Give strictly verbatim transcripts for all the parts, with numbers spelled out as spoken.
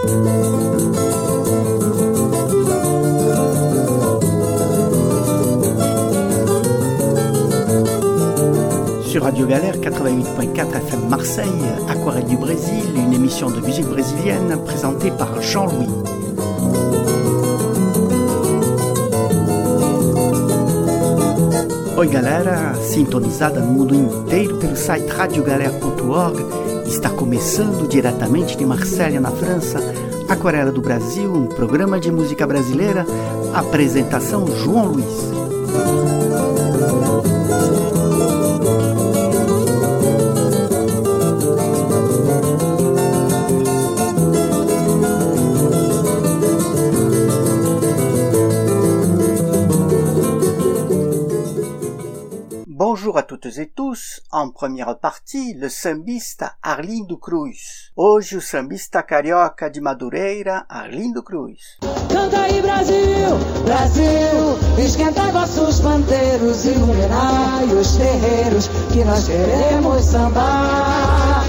Sur Radio Galère quatre-vingt-huit point quatre F M Marseille, Aquarelle du Brésil, une émission de musique brésilienne présentée par Jean-Louis. Oi galera, sintonizada no mundo inteiro pelo site radio galera ponto org, está começando diretamente de Marselha, na França, Aquarela do Brasil, um programa de música brasileira, apresentação João Luiz. Bonjour à toutes et tous, en première partie, le sambista Arlindo Cruz. Hoje o sambista carioca de Madureira, Arlindo Cruz. Canta aí Brasil, Brasil, esquenta vossos pandeiros, iluminai os terreiros, que nós queremos sambar.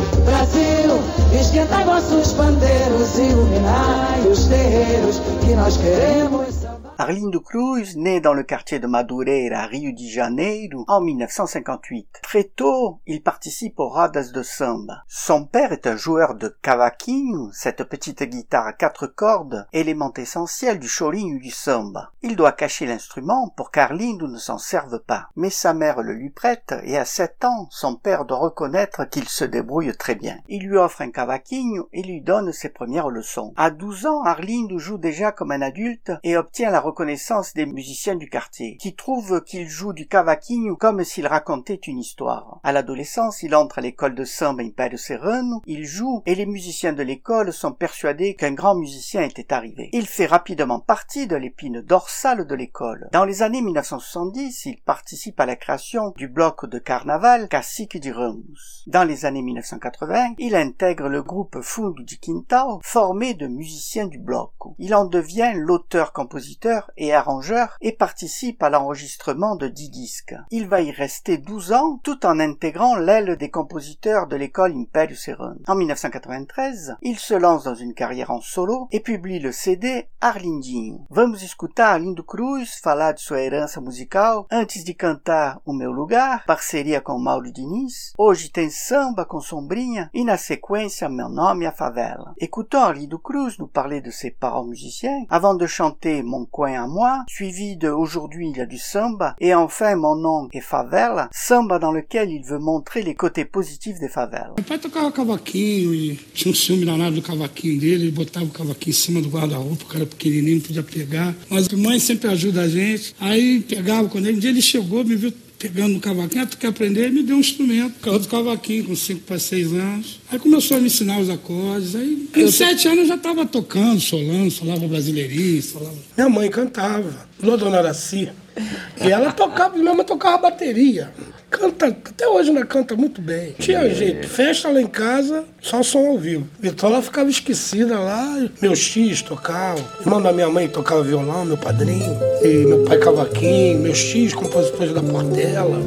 Brasil, esquenta vossos pandeiros, iluminai os terreiros, que nós queremos sambar. Arlindo Cruz, né dans le quartier de Madureira, à Rio de Janeiro, en dix-neuf cent cinquante-huit. Très tôt, il participe aux rodas de samba. Son père est un joueur de cavaquinho, cette petite guitare à quatre cordes, élément essentiel du chorinho du samba. Il doit cacher l'instrument pour qu'Arlindo ne s'en serve pas. Mais sa mère le lui prête, et à sept ans, son père doit reconnaître qu'il se débrouille très bien. Il lui offre un cavaquinho et lui donne ses premières leçons. À douze ans, Arlindo joue déjà comme un adulte et obtient la reconnaissance des musiciens du quartier, qui trouvent qu'il joue du cavaquinho comme s'il racontait une histoire. À l'adolescence, il entre à l'école de samba Império Serrano, il joue et les musiciens de l'école sont persuadés qu'un grand musicien était arrivé. Il fait rapidement partie de l'épine dorsale de l'école. Dans les années dix-neuf cent soixante-dix, il participe à la création du bloc de carnaval Cacique de Ramos. Dans les années dix-neuf cent quatre-vingts, il intègre le groupe Fundo de Quintal, formé de musiciens du bloc. Il en devient l'auteur-compositeur et arrangeur et participe à l'enregistrement de dix disques. Il va y rester douze ans tout en intégrant l'aile des compositeurs de l'école Império Serrano. En dix-neuf cent quatre-vingt-treize, il se lance dans une carrière en solo et publie le C D Arlindinho. Vamos escutar Arlindo Cruz falar de sua herança musical antes de cantar O Meu Lugar, parceria com Mauro Diniz. Hoje tem samba com Sombrinha e na sequência Meu Nome é Favela. Écoutons Arlindo Cruz nous parler de ses parents musiciens avant de chanter Mon Coin à moi, suivi de Aujourd'hui il y a du samba, et enfin Mon Nom est Favela, samba dans lequel il veut montrer les côtés positifs des favelas. Meu pai tocava cavaquinho e tinha um ciúme danado do cavaquinho dele, ele botava o cavaquinho em cima do guarda-roupa, o cara pequenininho não podia pegar, mas a mãe sempre ajuda a gente, aí pegava, quando ele, um dia ele chegou, me viu pegando no cavaquinho, ah, tu quer aprender? Ele me deu um instrumento, do cavaquinho, com cinco para seis anos. Aí começou a me ensinar os acordes. Aí, com sete anos eu já estava tocando, solando, solava brasileirinho, solava. Minha mãe cantava, Dona Araci. E ela tocava, minha mãe tocava bateria. Canta, até hoje ela canta muito bem. Tinha jeito, festa lá em casa, só som ao vivo. Vitória ficava esquecida lá, meus tios tocavam. Irmão da minha mãe tocava violão, meu padrinho. E meu pai cavaquinho, meus tios, compositores da Portela.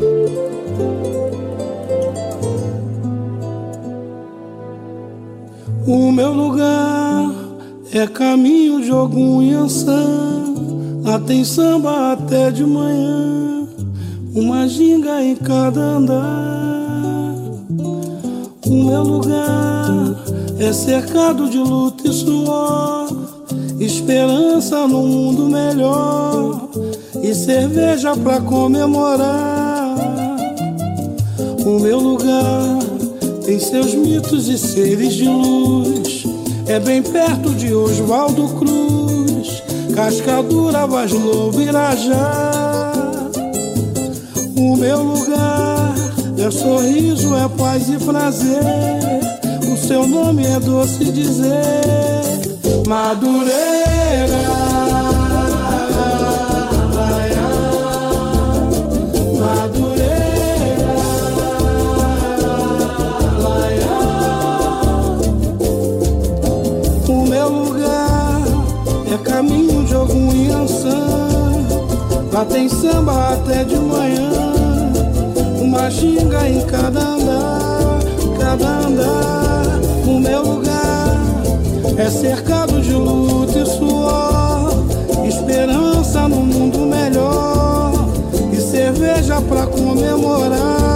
O meu lugar é caminho de Ogum e Ançã. Lá tem samba até de manhã, uma ginga em cada andar. O meu lugar é cercado de luta e suor, esperança num mundo melhor e cerveja pra comemorar. O meu lugar tem seus mitos e seres de luz, é bem perto de Oswaldo Cruz, Cascadura, Vaz Lobo, Irajá. O meu lugar é sorriso, é paz e prazer, o seu nome é doce dizer, Madureira. Madureira, o meu lugar é caminho de Ogum e Ançã. Lá tem samba até de manhã, uma ginga em cada andar, cada andar. O meu lugar é cercado de luta e suor, esperança no mundo melhor e cerveja pra comemorar.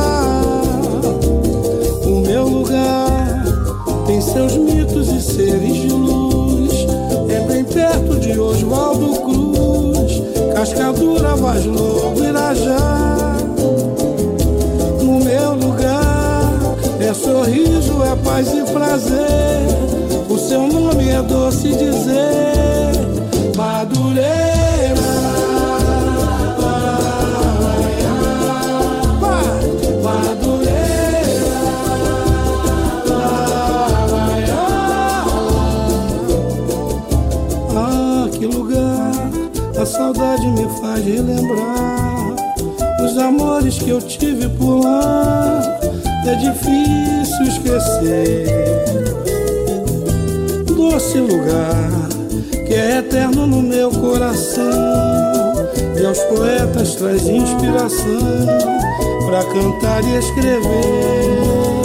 O meu lugar tem seus mitos e seres de luz, é bem perto de Oswaldo Cruz, Cascadura, Vaz Lobo, Irajá. No meu lugar é sorriso, é paz e prazer, o seu nome é doce dizer, Madureira. Madureira. Ah, que lugar a saudade me faz relembrar os amores que eu tive por lá. É difícil esquecer doce lugar que é eterno no meu coração, e aos poetas traz inspiração pra cantar e escrever.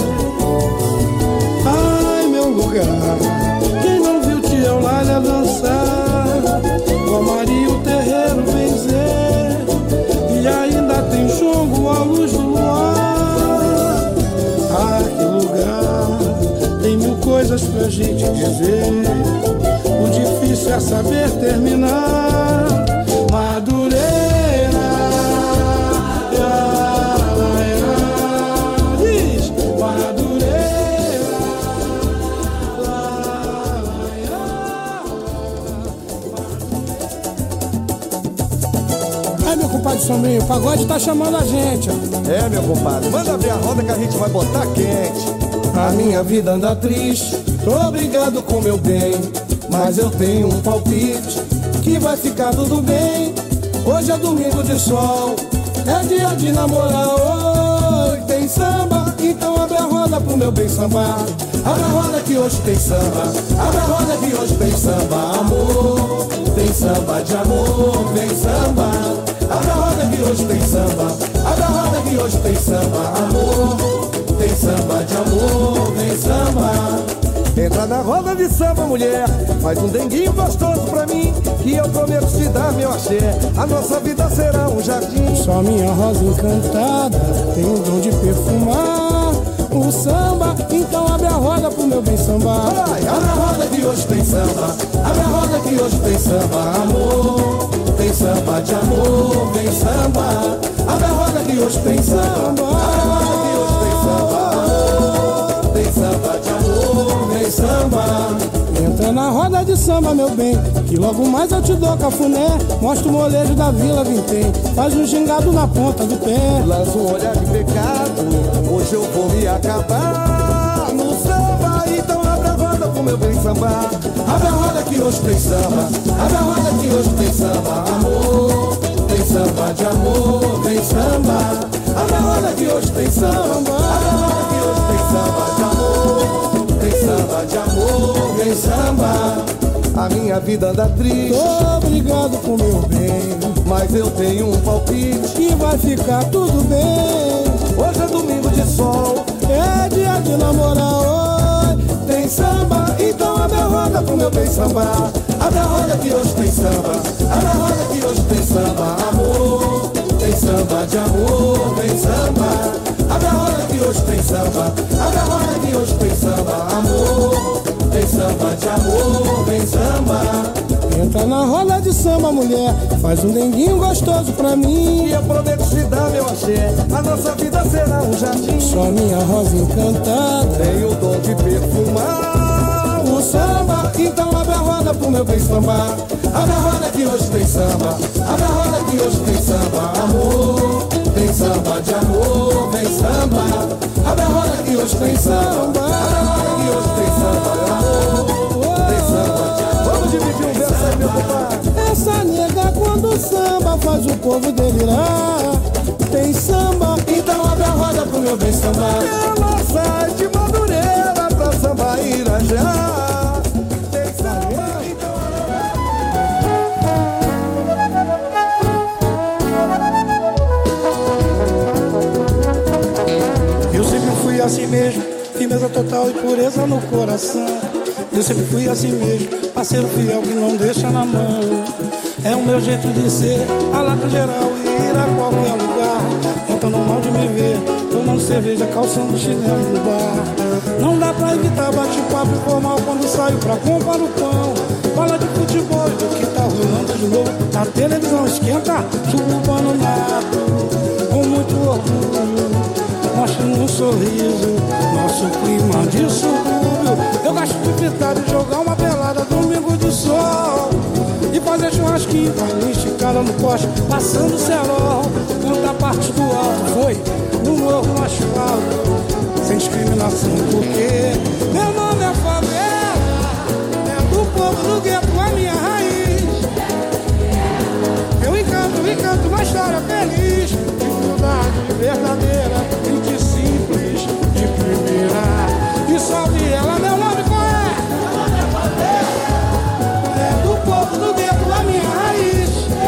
Ai, meu lugar, quem não viu Tia Eulália dançar, o Maria o terreiro benzer, e ainda tem jongo à luz do luar. Ah, que lugar, tem mil coisas pra gente dizer, o difícil é saber terminar. Madureira, diz Madureira. Ai, meu compadre Sombrinho, o pagode tá chamando a gente, ó. É, meu compadre, manda ver a roda que a gente vai botar quente. A minha vida anda triste, tô obrigado com meu bem, mas eu tenho um palpite que vai ficar tudo bem. Hoje é domingo de sol, é dia de namorar. Oi, tem samba, então abre a roda pro meu bem sambar. Abre a roda que hoje tem samba, abre a roda que hoje tem samba. Amor, tem samba de amor, vem samba. Abre a roda que hoje tem samba, abre a roda que hoje tem samba. Amor, tem samba de amor, vem samba. Entra na roda de samba, mulher, faz um denguinho gostoso pra mim, que eu prometo te dar meu axé, a nossa vida será um jardim. Só minha rosa encantada tem o dom de perfumar o samba, então abre a roda pro meu bem sambar. Vai, abre a roda que hoje tem samba, abre a roda que hoje tem samba. Amor, tem samba de amor, vem samba. Abre a roda que hoje tem samba, abre a roda que hoje tem samba. Amor, tem samba de amor, vem samba. Entra na roda de samba, meu bem, que logo mais eu te dou cafuné. Mostra o molejo da Vila Vintém, faz um gingado na ponta do pé. Lança um olhar de pecado, hoje eu vou me acabar no samba, então abre a roda pro meu bem sambar. Abre a roda que hoje tem samba, abre a roda que hoje tem samba. Amor, tem samba de amor, vem samba. Abre a roda que hoje tem samba, abre a roda que hoje tem samba de amor. Tem samba de amor, vem samba. A minha vida anda triste, tô obrigado com meu bem, mas eu tenho um palpite que vai ficar tudo bem. Hoje é domingo de sol, é dia de namorar. Oi, tem samba, então abre a roda pro meu bem sambar. Abre a roda que hoje tem samba, abre a roda que hoje tem samba. Amor, tem samba de amor, vem samba. Abre a roda que hoje tem samba, abre a roda que hoje tem samba. Amor, tem samba de amor, vem samba. Entra na roda de samba, mulher, faz um denguinho gostoso pra mim, e eu prometo te dar meu axé, a nossa vida será um jardim. Só minha rosa encantada tem o dom de perfumar o samba, então abre a roda pro meu bem sambar. Abre a roda que hoje tem samba, abre a roda que hoje tem samba. Amor, tem samba de amor, vem samba. Abre a roda que hoje tem samba, abre a roda que hoje tem samba. Amor, tem samba de amor. Vamos dividir um verso aí, meu compadre. Essa nega quando samba faz o povo delirar. Tem samba, então abre a roda pro meu bem sambar. Ela sai de Madureira pra samba Irajá. Tem samba, então eu sempre fui assim mesmo, firmeza total e pureza no coração. Eu sempre fui assim mesmo, parceiro fiel que não deixa na mão. É o meu jeito de ser, a lata geral e ir a qualquer lugar. Não tá normal de me ver, tomando cerveja, calçando chinelo no bar. Não dá pra evitar bate-papo formal quando saio pra comprar o pão. Fala de futebol e do que tá rolando de novo. Na televisão esquenta, suburbano nato, com muito orgulho, mostra um sorriso, nosso clima de subúrbio. Eu gosto de fritar e jogar uma pelada domingo de sol e fazer churrasquinho, carne esticada no poste, passando cerol. Canta parte do alto, foi no morro, no asfalto, sem discriminação, porque meu nome é favela, é do povo do gueto, a minha raiz. Eu encanto, encanto uma história feliz, de humildade verdadeira, gente simples, de primeira. E salve ela, meu nome qual é? Meu nome é favela, é do povo do gueto, a minha raiz.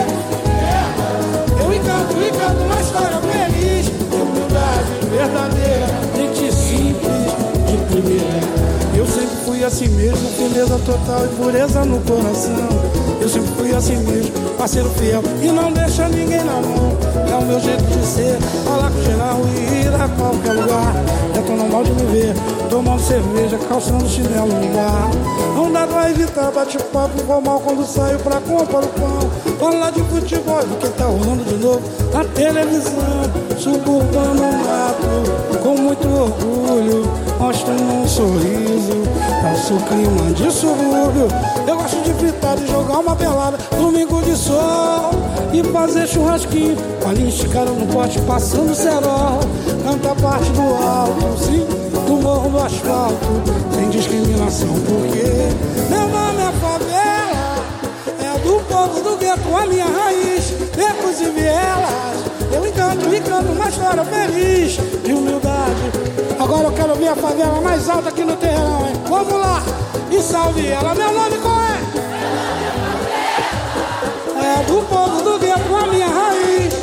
Eu encanto, encanto uma história feliz, de humildade verdadeira, gente simples, de primeira. Eu sempre fui assim mesmo, firmeza total e pureza no coração. Eu sempre fui assim mesmo, parceiro fiel e não deixa ninguém na mão. É o meu jeito de ser, falar com geral e ir a qualquer lugar. É tão normal de me ver, tomando cerveja, calçando chinelo no bar. Não dá pra evitar bate-papo formal quando saio pra comprar o pão. Falar de futebol do que tá rolando de novo na televisão. Suburbano mato, com muito orgulho, mostrando um sorriso, nosso clima de subúrbio. Eu gosto de fritar e jogar uma pelada domingo de sol e fazer churrasquinho, com a linha esticada no pote, passando cerol. Canta parte do alto, sim, do morro do asfalto, sem discriminação, porque meu nome é favela, é do povo do gueto, a minha raiz, becos e vielas. Eu encanto, encanto uma história feliz, de humildade. Agora eu quero ouvir a favela mais alta aqui no terrão, hein? Vamos lá, e salve ela, meu nome qual é? É do povo do gueto, a minha raiz.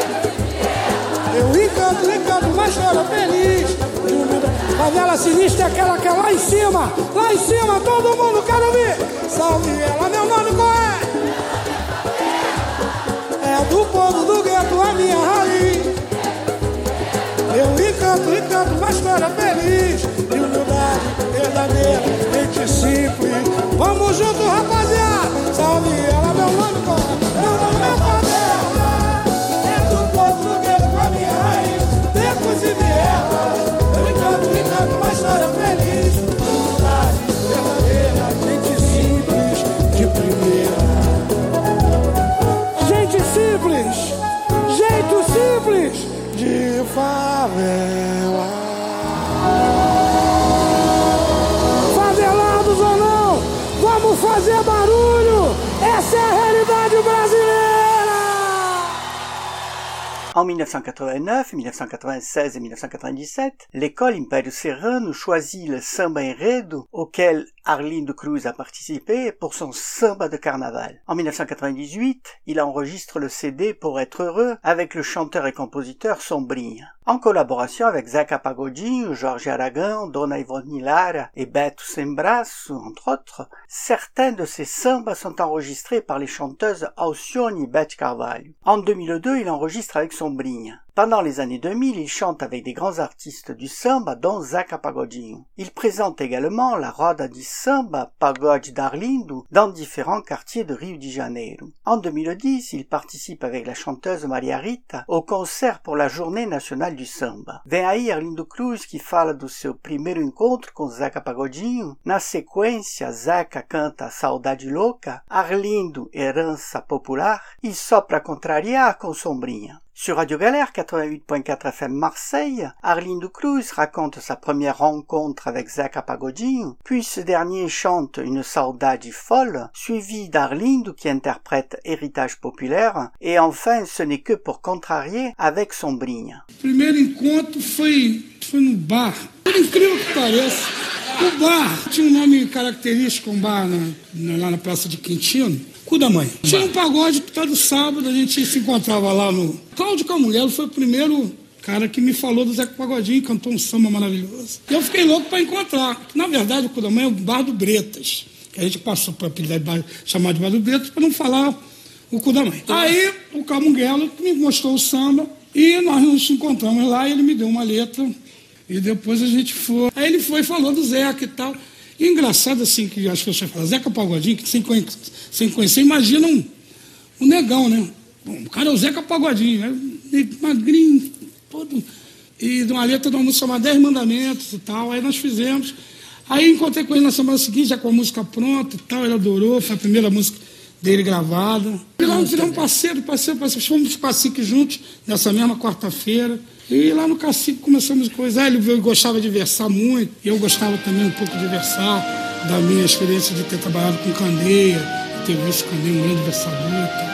Eu encanto, encanto uma história feliz, de humildade. Favela sinistra é aquela que é lá em cima, lá em cima, todo mundo quer ouvir. Salve ela, meu nome qual é? É do povo do gueto, a minha raiz. Eu encanto, encanto uma história feliz, de humildade verdadeira, gente simples. Vamos junto, rapaziada. Salve ela, meu nome qual é? Meu nome é favela, é do povo do gueto, a minha raiz. Becos e vielas. Eu encanto, encanto uma história feliz, de humildade verdadeira, gente simples, de primeira. Gente simples, jeito simples de favela. Favelados ou não, vamos fazer barulho. Essa é a realidade brasileira. En mille neuf cent quatre-vingt-neuf, mille neuf cent quatre-vingt-seize et mille neuf cent quatre-vingt-dix-sept, l'école Império Serrano choisit le samba enredo auquel Arlindo Cruz a participé pour son samba de carnaval. En mille neuf cent quatre-vingt-dix-huit, il enregistre le C D Pour être heureux avec le chanteur et compositeur Sombrinha. En collaboration avec Zeca Pagodinho, Jorge Aragão, Dona Ivone Lara et Beto Sembraço, entre autres, certains de ses sambas sont enregistrés par les chanteuses Alcione et Beth Carvalho. En deux mille deux, il enregistre avec Sombrinha. Pendant les années deux mille, il chante avec des grands artistes du samba, dont Zeca Pagodinho. Il présente également la Roda de Samba, Pagode d'Arlindo, dans différents quartiers de Rio de Janeiro. En deux mille dix, il participe avec la chanteuse Maria Rita au concert pour la Journée Nationale du Samba. Vem aí Arlindo Cruz, que fala do seu primeiro encontro com Zeca Pagodinho. Na sequência, Zeca canta Saudade Louca, Arlindo Herança Popular e só para contrariar com Sombrinha. Sur Radio Galère quatre-vingt-huit point quatre F M Marseille, Arlindo Cruz raconte sa première rencontre avec Zeca Pagodinho, puis ce dernier chante une saudade folle, suivi d'Arlindo qui interprète Héritage populaire, et enfin Ce n'est que pour contrarier avec Sombrinha. Primeiro encontro foi, foi no bar. Por incrível que pareça, o bar tinha um nome característico, um bar na, na, lá na Praça de Quintino. Cu da mãe. Tinha um pagode todo sábado, a gente se encontrava lá no... Cláudio Camulelo foi o primeiro cara que me falou do Zeca Pagodinho, cantou um samba maravilhoso. E eu fiquei louco para encontrar. Na verdade, o Cu da Mãe é o Bar do Bretas, que a gente passou para chamar de Bar do Bretas para não falar o Cu da Mãe. Aí o Camunguelo me mostrou o samba e nós nos encontramos lá e ele me deu uma letra e depois a gente foi. Aí ele foi e falou do Zeca e tal. E engraçado assim que as pessoas falam, Zeca Pagodinho, que sem conhecer, sem conhecer imaginam um, um negão, né? Bom, o cara é o Zeca Pagodinho, né? Magrinho, todo. E de uma letra de uma música chamada Dez Mandamentos e tal. Aí nós fizemos. Aí encontrei com ele na semana seguinte, já com a música pronta e tal. Ele adorou, foi a primeira música dele gravada. E lá nós viramos parceiro, parceiro, parceiro. Fomos para Cacique juntos, nessa mesma quarta-feira. E lá no Cacique começamos a coisar. Ele gostava de versar muito. E eu gostava também um pouco de versar, da minha experiência de ter trabalhado com Candeia, de ter visto Candeia um grande versador e tal.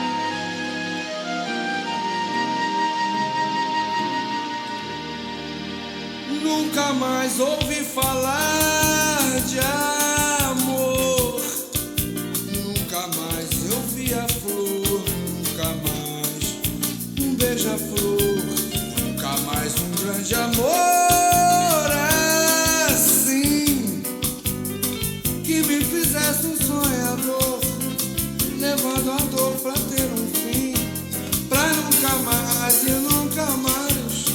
Nunca mais ouvi falar de amor. Nunca mais eu vi a flor. Nunca mais um beija-flor. Nunca mais um grande amor assim, que me fizesse um sonhador, levando a dor pra ter um fim, pra nunca mais e nunca mais.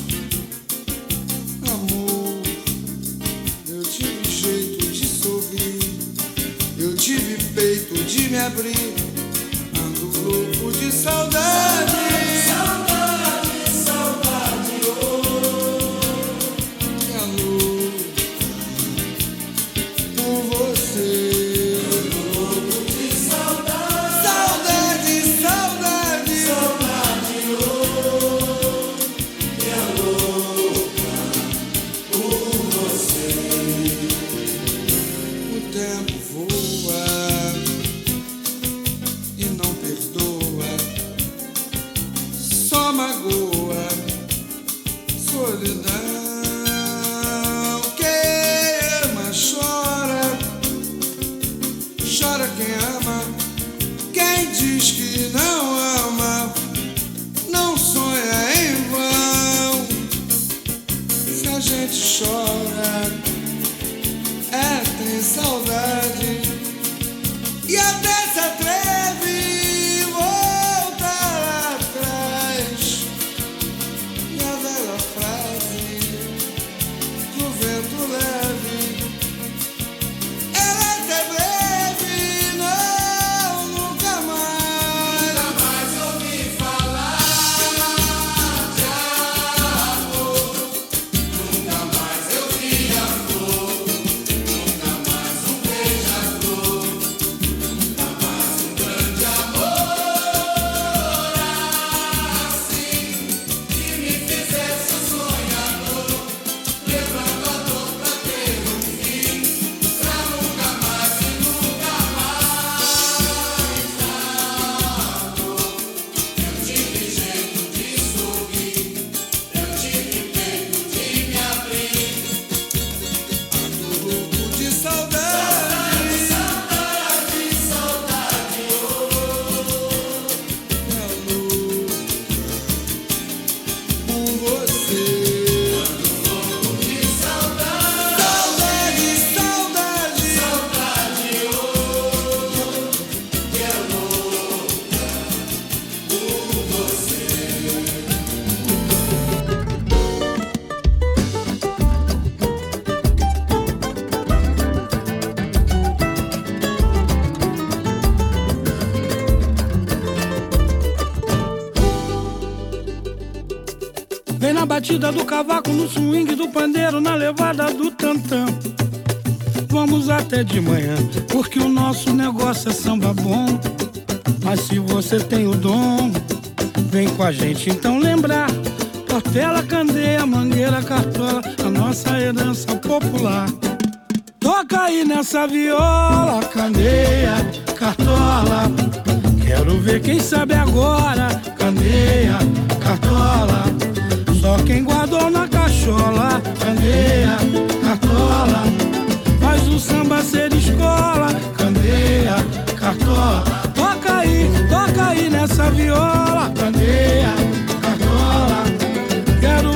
Eu tive peito de me abrir, ando louco de saudade, saudade, saudade, oh, minha louca por você, ando louco de saudade, saudade, saudade, saudade, oh, minha louca por você. O tempo magoa, solidão, quem ama chora, chora quem ama, quem diz que não ama, não sonha em vão. Se a gente chora, é tem saudade e até se atreve Na batida do cavaco, no swing do pandeiro, na levada do tantã. Vamos até de manhã, porque o nosso negócio é samba bom. Mas se você tem o dom, vem com a gente então lembrar. Portela, Candeia, Mangueira, Cartola, a nossa herança popular. Toca aí nessa viola, Candeia, Cartola. Quero ver quem sabe agora, Candeia, Cartola. Só quem guardou na cachola, Candeia, Cartola. Faz o samba ser escola, Candeia, Cartola. Toca aí, toca aí nessa viola, Candeia, Cartola. Quero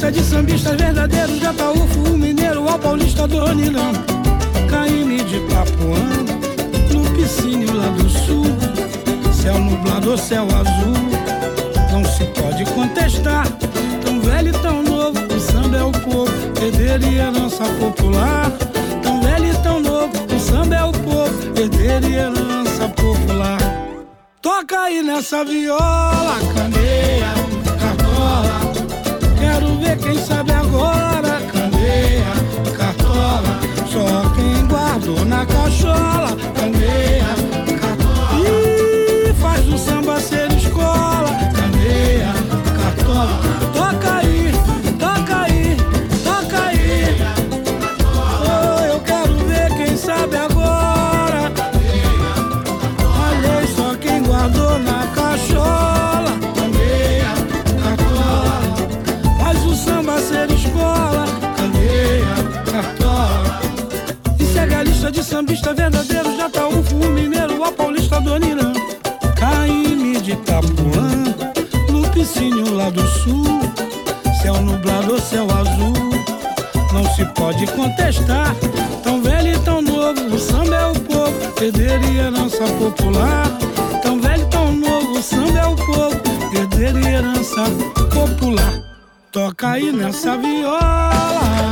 lista de sambistas verdadeiros, de Ataúfo, o mineiro, ao paulista do Ronilão, Caíme de Itapuã, no piscínio lá do sul, céu nublado ou céu azul, não se pode contestar. Tão velho e tão novo, o samba é o povo, herdeiro e herança popular. Tão velho e tão novo, o samba é o povo, herdeiro e herança popular. Toca aí nessa viola, candeia, cartola, quero ver quem sabe agora. Candeia, cartola, só quem guardou na cachola. Candeia, cartola, ih, faz do samba ser escola. Candeia, cartola, toca aí, toca aí, toca aí. Oh, eu quero ver quem sabe agora. Olha só quem guardou na cachola. Candeia, cartola, faz o samba ser escola. Candeia, cartola. E segue a lista de sambistas verdadeiros, de Ataúfo, o mineiro, ao paulista do Irã, Caíme de Itapuã, no piscínio lá do sul, céu nublado ou céu azul, não se pode contestar. Tão velho e tão novo, o samba é o povo, herdeiro e herança popular. Tão velho e tão novo, o samba é o povo, herdeiro e herança popular. Toca aí nessa viola.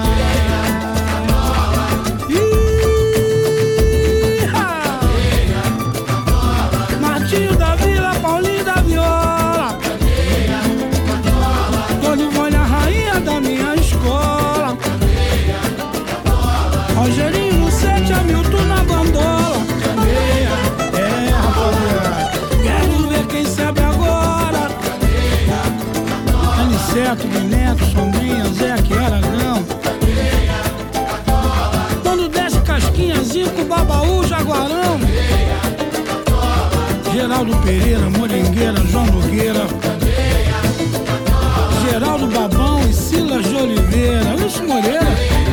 Martinho da Vila, Paulinho da Viola, Dona Ivone, a rainha da minha escola, Rogerinho no sete, Hamilton na bandola. É, rapaziada, quero ver quem sabe agora. Aniceto, Guineto, Sombrinha, Zé, que Aragão, quando desce Casquinha, Zico, Babaú, Jaguarão, Geraldo Pereira, Moringueira, João Nogueira, Geraldo Babão e Silas de Oliveira, Lúcio Moreira.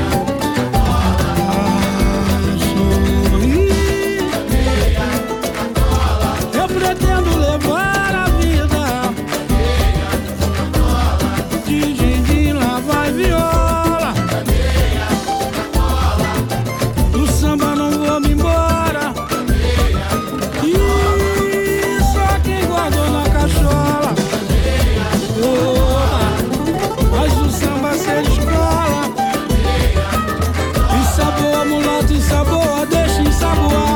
Ah, sorri. Eu pretendo levar a vida de din-din, lá vai viola. Do samba não vou me embora. Cachola, oh, faz o samba ser escola. E sabor, mulato, e sabor, deixa ensaboar.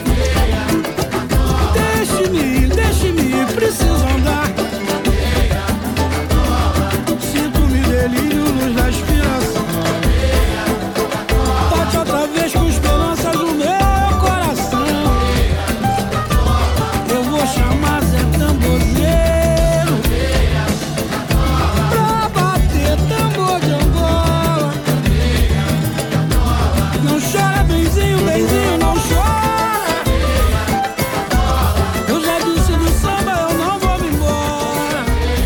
Deixe-me ir, deixe-me ir, preciso andar. Sinto-me delírio, luz da inspiração. Bate outra vez com esperanças no meu coração. Eu vou chamar Zé Tambozeiro pra bater tambor de Angola. Não chora, benzinho, benzinho, não chora. Eu já disse do samba, eu não vou me embora.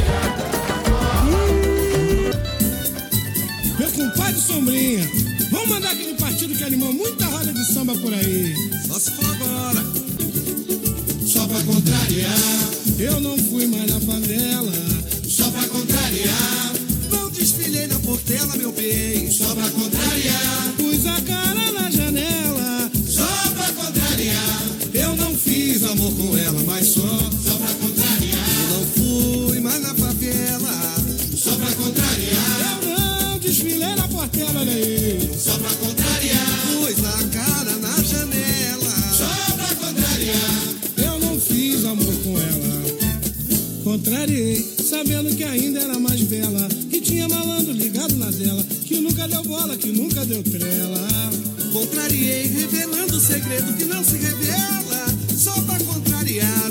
hum. Meu compadre Sombrinha, vamos mandar aquele partido que animou muita roda de samba por aí. Só se for agora. Só pra contrariar, eu não fui mais na favela. Só pra contrariar, não desfilei na Portela, meu bem. Só pra contrariar, Pus a cara na janela. só pra contrariar, eu não fiz amor com ela, mas só. Só pra contrariar, eu não fui mais na favela. Só pra contrariar, Eu não desfilei na Portela, olha aí. só pra contrariar, pus a cara na janela. Só pra contrariar, Eu não fiz amor com ela. Contrariei, sabendo que ainda era mais bela, que tinha malandro ligado na dela, que nunca deu bola, que nunca deu trela. contrariei, revelando o segredo que não se revela. Só pra contrariar,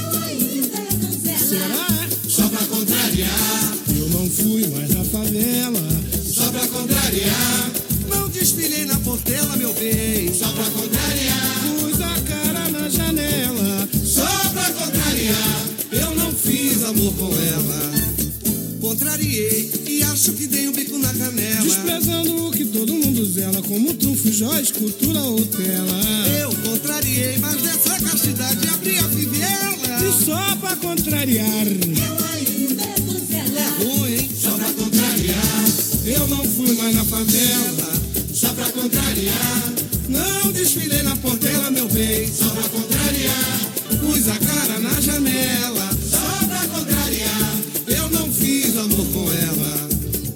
Será? É? só pra contrariar, Eu não fui mais na favela. só pra contrariar, não desfilei na Portela, meu bem. Só pra contrariar, Pus a cara na janela. só pra contrariar, eu não fiz amor com ela. Contrariei e acho que dei um bico na canela. Desprezando o que todo mundo zela, como trunfo, joia, escultura ou tela. Eu contrariei, mas dessa castidade abri a fivela. E só pra contrariar, É ruim, hein? Só pra contrariar, eu não fui mais na favela, só pra contrariar. Não desfilei na Portela, meu bem, só pra contrariar. Pus a cara na janela, só pra contrariar. Eu não fiz amor com ela.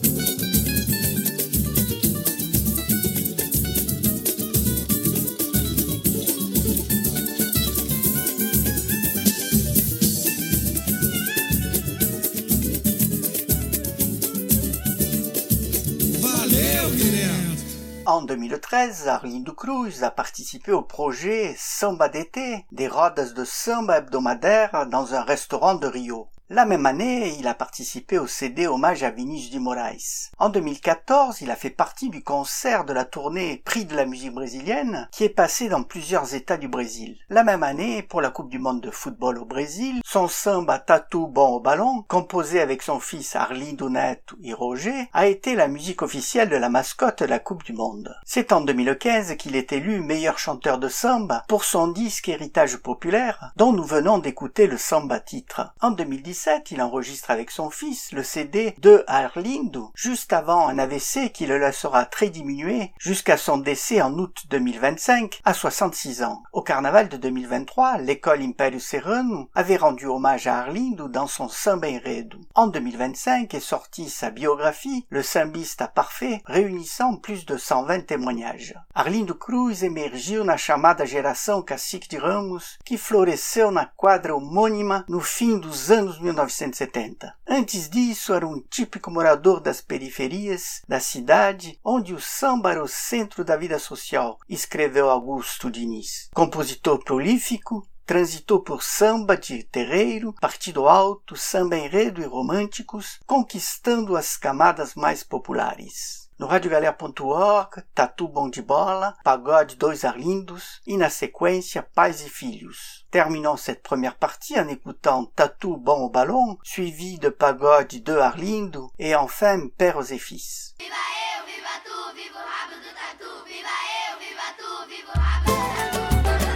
En deux mille treize, Arlindo Cruz a participé au projet Samba d'été des rodas de samba hebdomadaires dans un restaurant de Rio. La même année, il a participé au C D hommage à Vinícius de Moraes. En deux mille quatorze, il a fait partie du concert de la tournée Prix de la musique brésilienne qui est passé dans plusieurs États du Brésil. La même année, pour la Coupe du monde de football au Brésil, son samba Tatu Bom au Ballon, composé avec son fils Arlindo Neto et Roger, a été la musique officielle de la mascotte de la Coupe du monde. C'est en deux mille quinze qu'il est élu meilleur chanteur de samba pour son disque Héritage populaire, dont nous venons d'écouter le samba titre. En deux mille dix-sept, il enregistre avec son fils le C D de Arlindo, juste avant un A V C qui le laissera très diminué jusqu'à son décès en août deux mille vingt-cinq à soixante-six ans. Au carnaval de deux mille vingt-trois, l'école Império Serrano avait rendu hommage à Arlindo dans son Samba Enredo. En deux mille vingt-cinq est sortie sa biographie, Le Sambista Parfait, réunissant plus de cent vingt témoignages. Arlindo Cruz emergiu na chamada geração Cacique de Ramos, que floresceu na quadra homônima no fim dos anos mil novecentos e setenta. Antes disso, era um típico morador das periferias da cidade, onde o samba era o centro da vida social, escreveu Augusto Diniz. Compositor prolífico, transitou por samba de terreiro, partido alto, samba enredo e românticos, conquistando as camadas mais populares. No radiogalera ponto org, Tatu Bom de Bola, Pagode Dois Arlindos e na sequência Pais e Filhos. Terminons cette première partie en écoutant Tatu Bom au Ballon, suivi de Pagode Deux Arlindo et enfin Pères et Fils. Viva eu, viva tu, viva o rabo do tatu. Viva eu, viva tu, viva o rabo do tatu.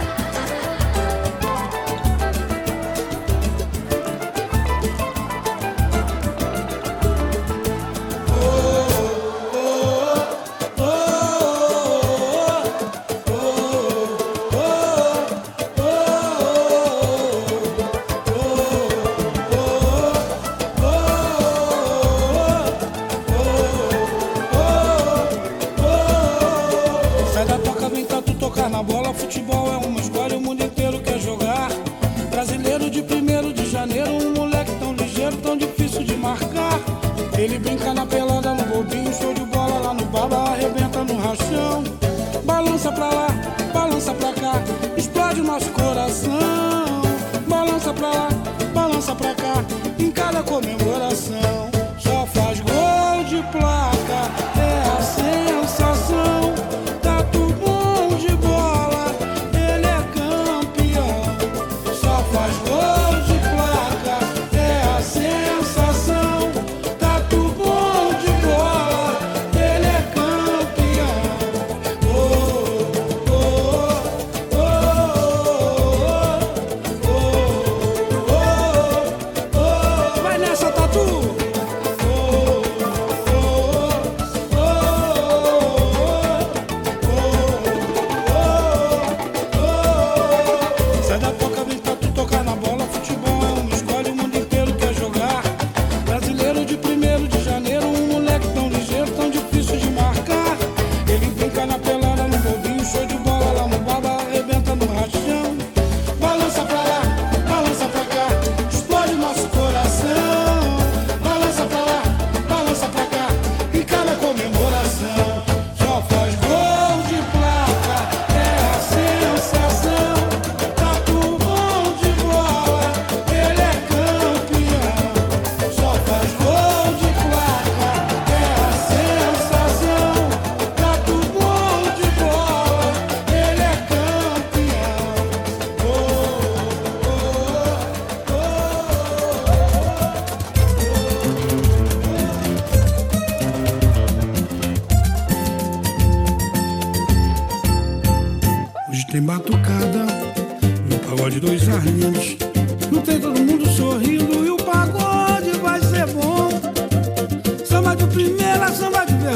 Na bola, futebol é uma escolha, o mundo inteiro quer jogar. Brasileiro de primeiro de janeiro, um moleque tão ligeiro, tão difícil de marcar. Ele brinca na pelada, no bobinho, show de bola lá no baba, arrebenta no rachão. Balança pra lá, balança pra cá, explode o nosso coração. Balança pra lá, balança pra cá, em cada comemoração. Só faz gol de placa, é a sensação. Tá tudo bom de bola, ele é campeão. Só faz gol de placa, é a sensação. Tá tudo bom de bola, ele é campeão. Oh, oh, oh, oh, oh, oh, oh. Vai nessa, Tatu! Tem batucada no pagode Dois Arlindos. Não tem todo mundo sorrindo e o pagode vai ser bom. Samba de primeira, samba de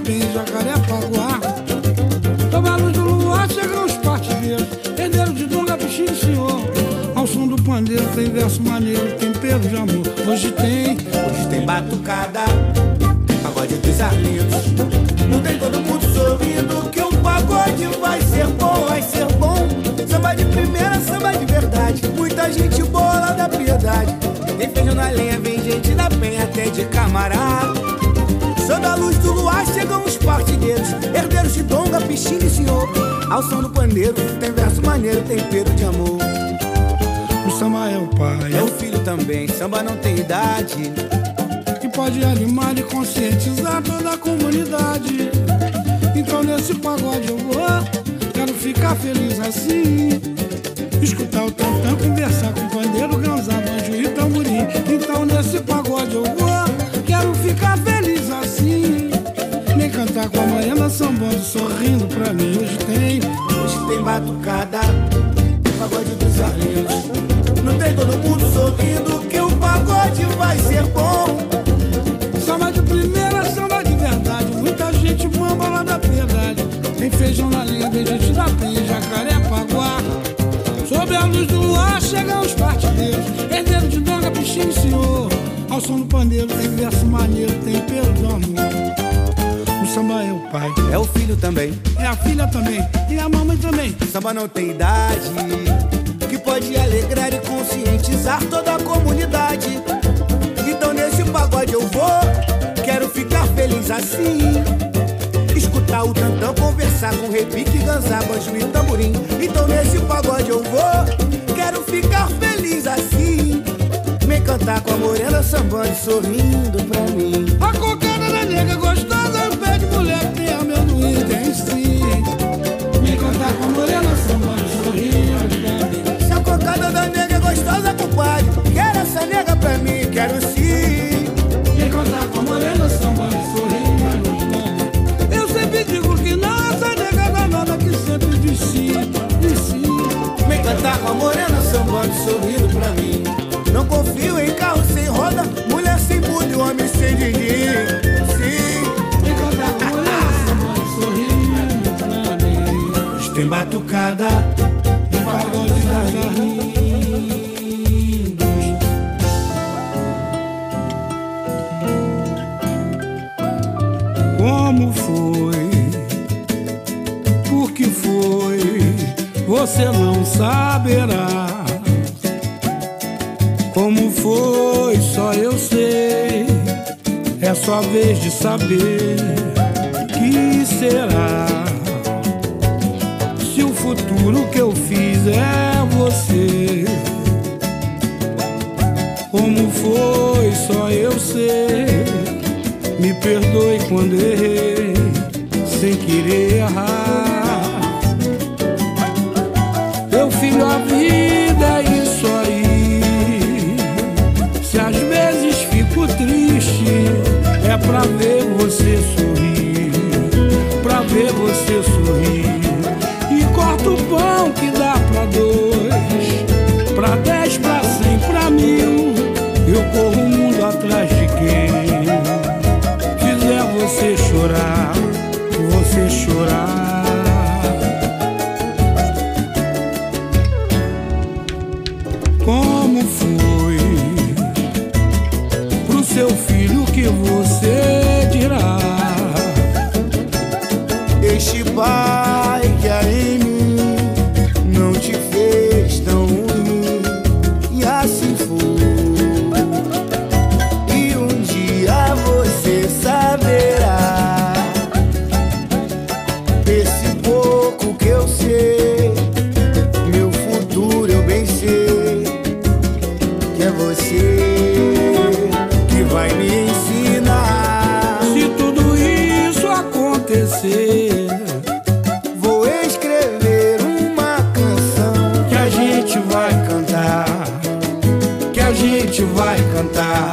Penha e Jacarepaguá. Sob a luz do luar chegam os partideiros, herdeiros de Dom Capuchinho, senhor. Ao som do pandeiro tem verso maneiro, tempero de amor. Hoje tem, hoje tem batucada, tem pagode dos Arlindos. Não tem todo mundo sorrindo que o pagode vai ser bom, vai ser bom. Samba de primeira, samba de verdade. Muita gente boa lá da Piedade. Tem feijão na lenha, vem gente da Penha, até de camarada. Sob a luz do luar chegam os partideiros, herdeiros de Dom Capuchinho e senhor. Ao som do pandeiro tem verso maneiro, tempero de amor. O samba é o pai, é o filho também, samba não tem idade. Que pode animar e conscientizar toda a comunidade. Então nesse pagode eu vou, quero ficar feliz assim. Escutar o tantã, conversar com o pandeiro, ganzar, banjo e tamborim. Então nesse pagode eu vou, quero ficar feliz assim. Nem cantar com a Mariana sambando, sorrindo pra mim. Hoje tem, hoje tem batucada, pagode dos Arlindos. Não tem todo mundo sorrindo que o pagode vai ser bom. Samba de primeira, samba de verdade. Muita gente bamba lá da Piedade. Tem feijão na lenha, tem gente da Penha, Jacarepaguá. Sob a luz do luar chegam os partideiros, herdeiros de Dom Capuchinho, senhor. Ao som do pandeiro tem verso maneiro, tempero de amor. O samba é o pai, é o filho também, é a filha também, e a mamãe também. Samba não tem idade, que pode alegrar e conscientizar toda a comunidade. Então nesse pagode eu vou, quero ficar feliz assim. Escutar o tantã, conversar com repique, ganzar, banjo e tamborim. Então nesse pagode eu vou, quero ficar feliz assim. Me cantar com a morena sambando, sorrindo pra mim. A cocada da nega gostosa, pé de mulher que tem amendoim, tem sim. Me cantar com a morena sambando, sorrindo pra mim. Se a cocada da nega é gostosa, compadre, quero essa nega pra mim, quero sim. Me cantar com a morena sambando, sorrindo. Digo que não, essa nega danada que sempre diz sim, diz sim. Me cantar com a morena sambando, sorrindo pra mim. Não confio em carro sem roda, mulher sem bunda e homem sem dinheiro. Sim. Me cantar com a morena sambando, sorrindo pra mim. Hoje tem batucada, tem pagode das Arlindos. Como foi? Por que foi? Você não saberá. Como foi? Só eu sei. É só vez de saber. Que será? Se o futuro que eu fiz é você. Como foi? Só eu sei. Me perdoe quando errei, sem querer errar. Meu filho, a vida é isso aí. Se às vezes fico triste, é pra ver você sorrir, pra ver você sorrir. E corta o pão que dá pra dois, pra dez, pra cem, pra mil. Eu corro o mundo atrás de quem você chorar, você chorar. Como foi pro seu filho que você dirá? Este pai que há em mim não te fez tão ruim, e assim foi. E um dia você saberá. Que vai me ensinar. Se tudo isso acontecer, vou escrever uma canção que a gente vai cantar, que a gente vai cantar.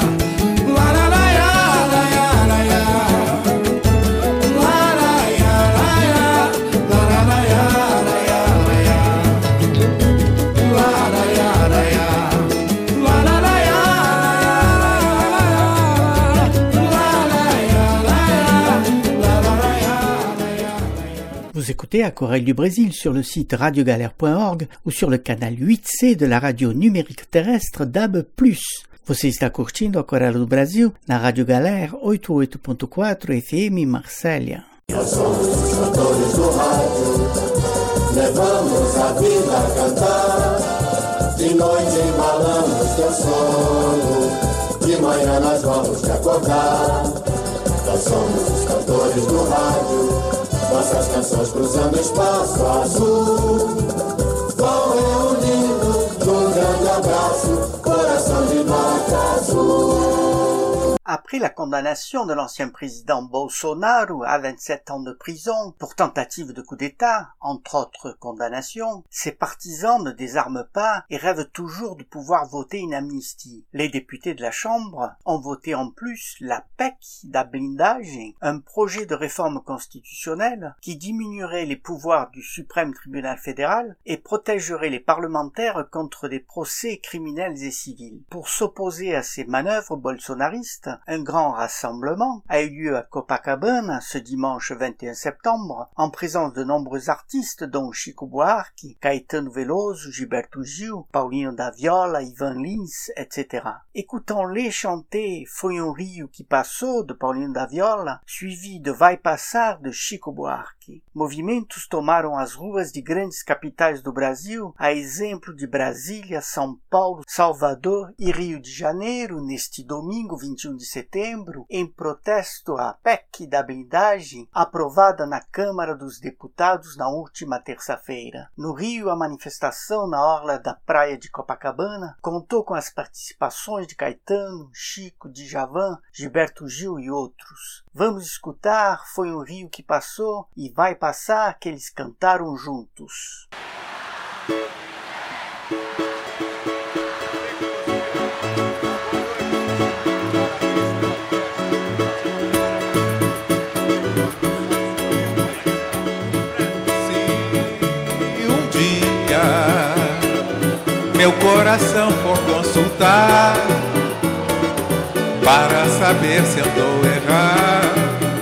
Vous écoutez Aquarelle du Brésil sur le site radio galère point org ou sur le canal huit C de la radio numérique terrestre D A B plus. Você está curtindo Aquarela do Brasil na Rádio Galera oitenta e oito ponto quatro F M Marsella. Nós somos os cantores do rádio, levamos a vida a cantar. De noite embalamos teu sono, de manhã nós vamos te acordar. Nós somos os cantores do rádio, nossas canções cruzando espaço azul. Vão reunindo num grande abraço, coração de nota azul. Après la condamnation de l'ancien président Bolsonaro à vingt-sept ans de prison pour tentative de coup d'État, entre autres condamnations, ses partisans ne désarment pas et rêvent toujours de pouvoir voter une amnistie. Les députés de la Chambre ont voté en plus la P E C da blindagem, un projet de réforme constitutionnelle qui diminuerait les pouvoirs du suprême tribunal fédéral et protégerait les parlementaires contre des procès criminels et civils. Pour s'opposer à ces manœuvres bolsonaristes, un grand rassemblement a eu lieu à Copacabana ce dimanche vingt et un septembre en présence de nombreux artistes dont Chico Buarque, Caetano Veloso, Gilberto Gil, Paulinho da Viola, Ivan Lins, et cetera. Écoutons-les chanter Foi um Rio que Passou de Paulinho da Viola, suivi de Vai Passar de Chico Buarque. Movimentos tomaram as ruas de grandes capitais do Brasil, a exemplo de Brasília, São Paulo, Salvador e Rio de Janeiro, neste domingo vinte e um de setembro, em protesto à P E C da blindagem aprovada na Câmara dos Deputados na última terça-feira. No Rio, a manifestação na orla da praia de Copacabana contou com as participações de Caetano, Chico, Djavan, Gilberto Gil e outros. Vamos escutar Foi um Rio que Passou e Vai Passar, que eles cantaram juntos. Meu coração for consultar para saber se andou errado,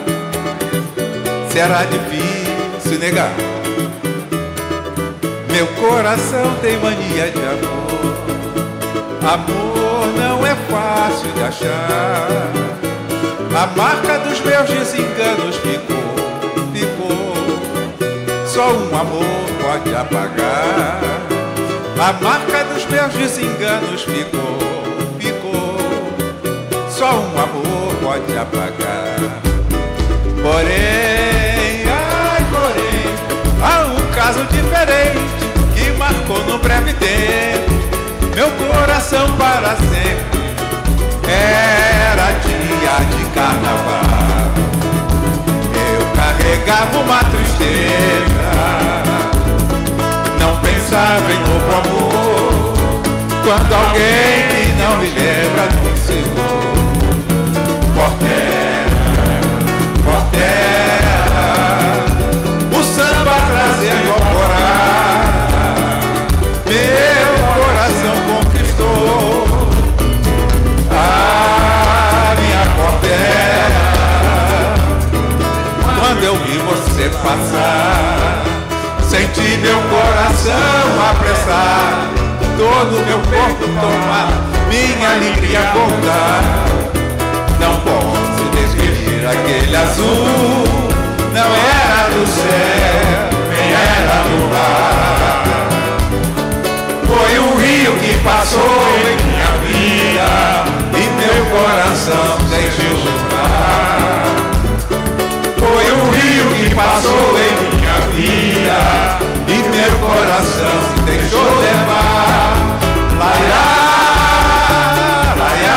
será difícil negar. Meu coração tem mania de amor, amor não é fácil de achar. A marca dos meus desenganos ficou, ficou. Só um amor pode apagar. A marca dos meus desenganos ficou, ficou. Só um amor pode apagar. Porém, ai, porém, há um caso diferente que marcou no breve tempo meu coração para sempre. Era dia de carnaval, eu carregava uma tristeza, não pensava em novo amor, quando alguém que não me lembra do Senhor. Portela, portela, o samba trazendo alvorada, meu coração conquistou. A minha portela, quando eu vi você passar, senti meu coração apressar, todo meu corpo tomar, minha alegria voltar. Não posso descrever aquele azul, não era do céu, nem era do mar. Foi um rio que passou em minha vida e meu coração deixou chorar. Foi um rio que passou em minha vida e meu coração se deixou levar. Laiá, laiá,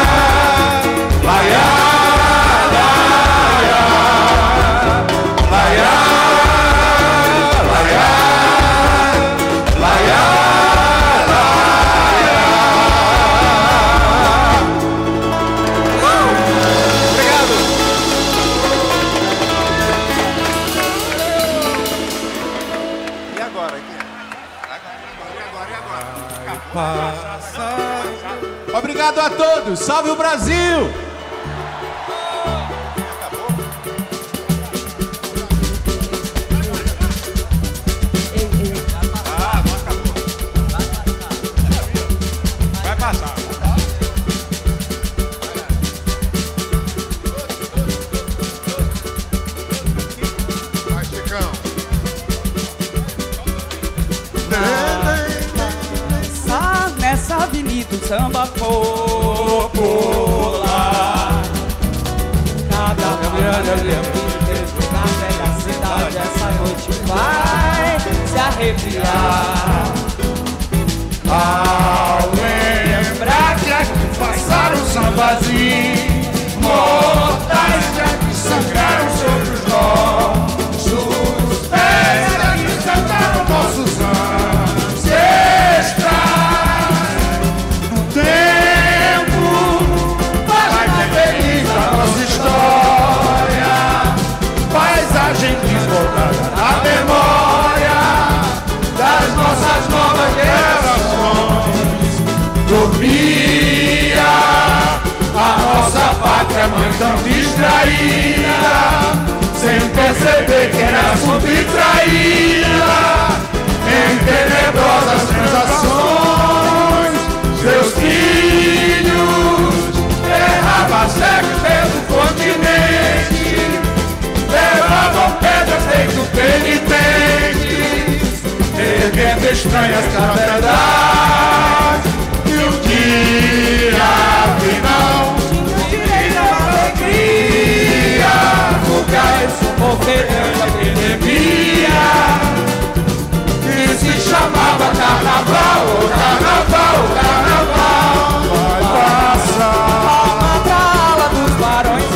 laiá, laiá, laiá, laiá, laiá, laiá. Obrigado. E agora aqui? Agora, agora, agora. Obrigado a todos, salve o Brasil! samba popular. Cada na velha cidade essa noite vai se arrepiar. Ao lembrar que aqui passaram sambazinho, mortais já que sangraram sobre os nossos pés, aqui cantaram nossos ancestrais. No tempo vai ter feliz a nossa história, paisagem desbordada na memória das nossas novas gerações. Dormia a nossa pátria, mãe tão distraída, sem perceber que era subtraída em tenebrosas transações. Seus filhos erravam cegos pelo continente, levavam pedras feito penitentes, erguendo estranhas cavernas. E o dia final tinha alegria, lugar esse oferendo a epidemia que se chamava carnaval, carnaval, carnaval. Vai passar pra ala dos barões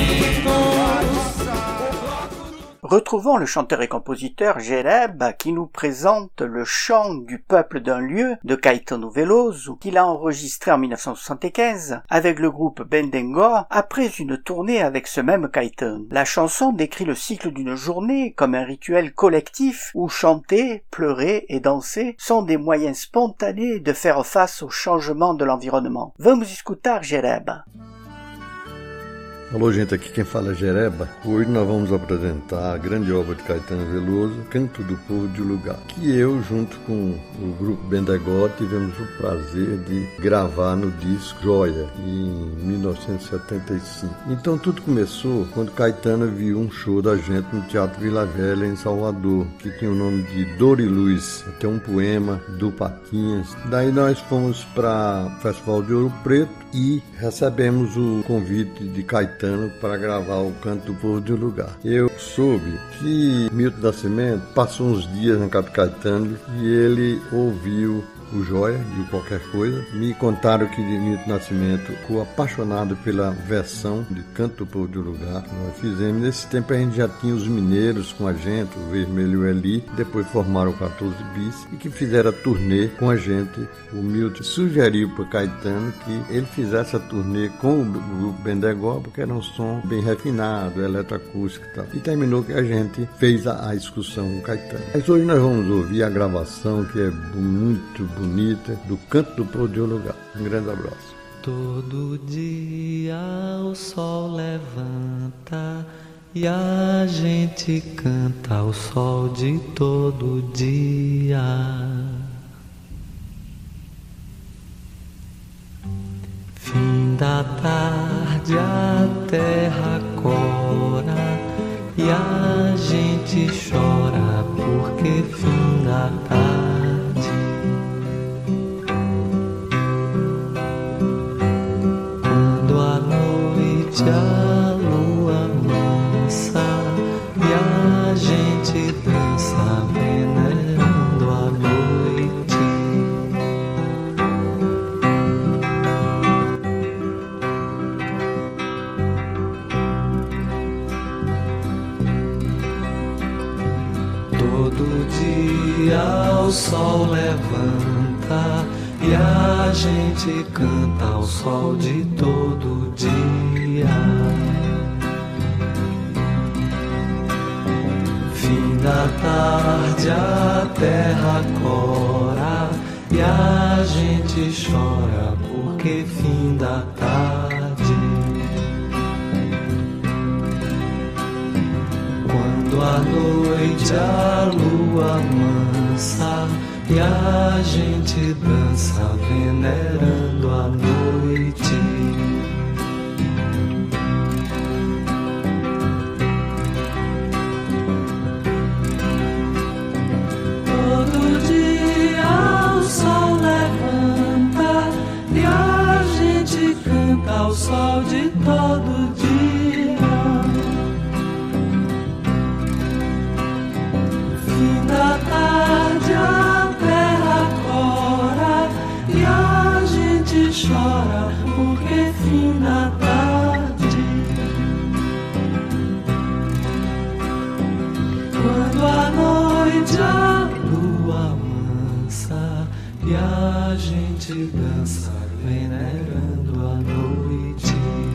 Retrouvons le chanteur et compositeur Gereb qui nous présente le chant du peuple d'un lieu de Caetano Veloso qu'il a enregistré en mille neuf cent soixante-quinze avec le groupe Bendengo après une tournée avec ce même Caetano. La chanson décrit le cycle d'une journée comme un rituel collectif où chanter, pleurer et danser sont des moyens spontanés de faire face au changement de l'environnement. Vamos escutar Gereb. Alô, gente, aqui quem fala é Gereba. Hoje nós vamos apresentar a grande obra de Caetano Veloso, Canto do Povo de Lugar, que eu, junto com o grupo Bendengo, tivemos o prazer de gravar no disco Joia, em mil novecentos e setenta e cinco. Então tudo começou quando Caetano viu um show da gente no Teatro Vila Velha, em Salvador, que tinha o nome de Dor e Luz, até um poema do Paquinhas. Daí nós fomos para o Festival de Ouro Preto e recebemos o convite de Caetano para gravar o Canto do Povo de Lugar. Eu soube que Milton Nascimento passou uns dias na casa de Caetano e ele ouviu o Joia e o Qualquer Coisa. Me contaram que Milton Nascimento ficou apaixonado pela versão de Canto do Povo de Lugar que nós fizemos. Nesse tempo a gente já tinha os mineiros com a gente, o Vermelho e o Eli, depois formaram o quatorze bis e que fizeram a turnê com a gente. O Milton sugeriu para Caetano que ele fizesse a turnê com o grupo Bendengo, porque era um som bem refinado, eletroacústico e tal. E terminou que a gente fez a, a excursão com o Caetano. Mas hoje nós vamos ouvir a gravação que é muito bonita do Canto do Povo de Lugar. Um grande abraço. Todo dia o sol levanta e a gente canta ao sol de todo dia. Fim da tarde a terra cora e a gente chora porque fim da tarde. Quando a noite a lua mansa e a gente dança venerando a noite. Todo dia o sol levanta e a gente canta ao sol de todo dia. Fim da tarde a terra cora e a gente chora porque fim da tarde. Quando a noite a lua mansa e a gente dança venerando a noite. Todo dia o sol levanta e canta ao sol de todo dia. Fim da tarde a terra cora e a gente chora porque fim da tarde. Quando a noite a lua mansa e a gente dança venerando a noite.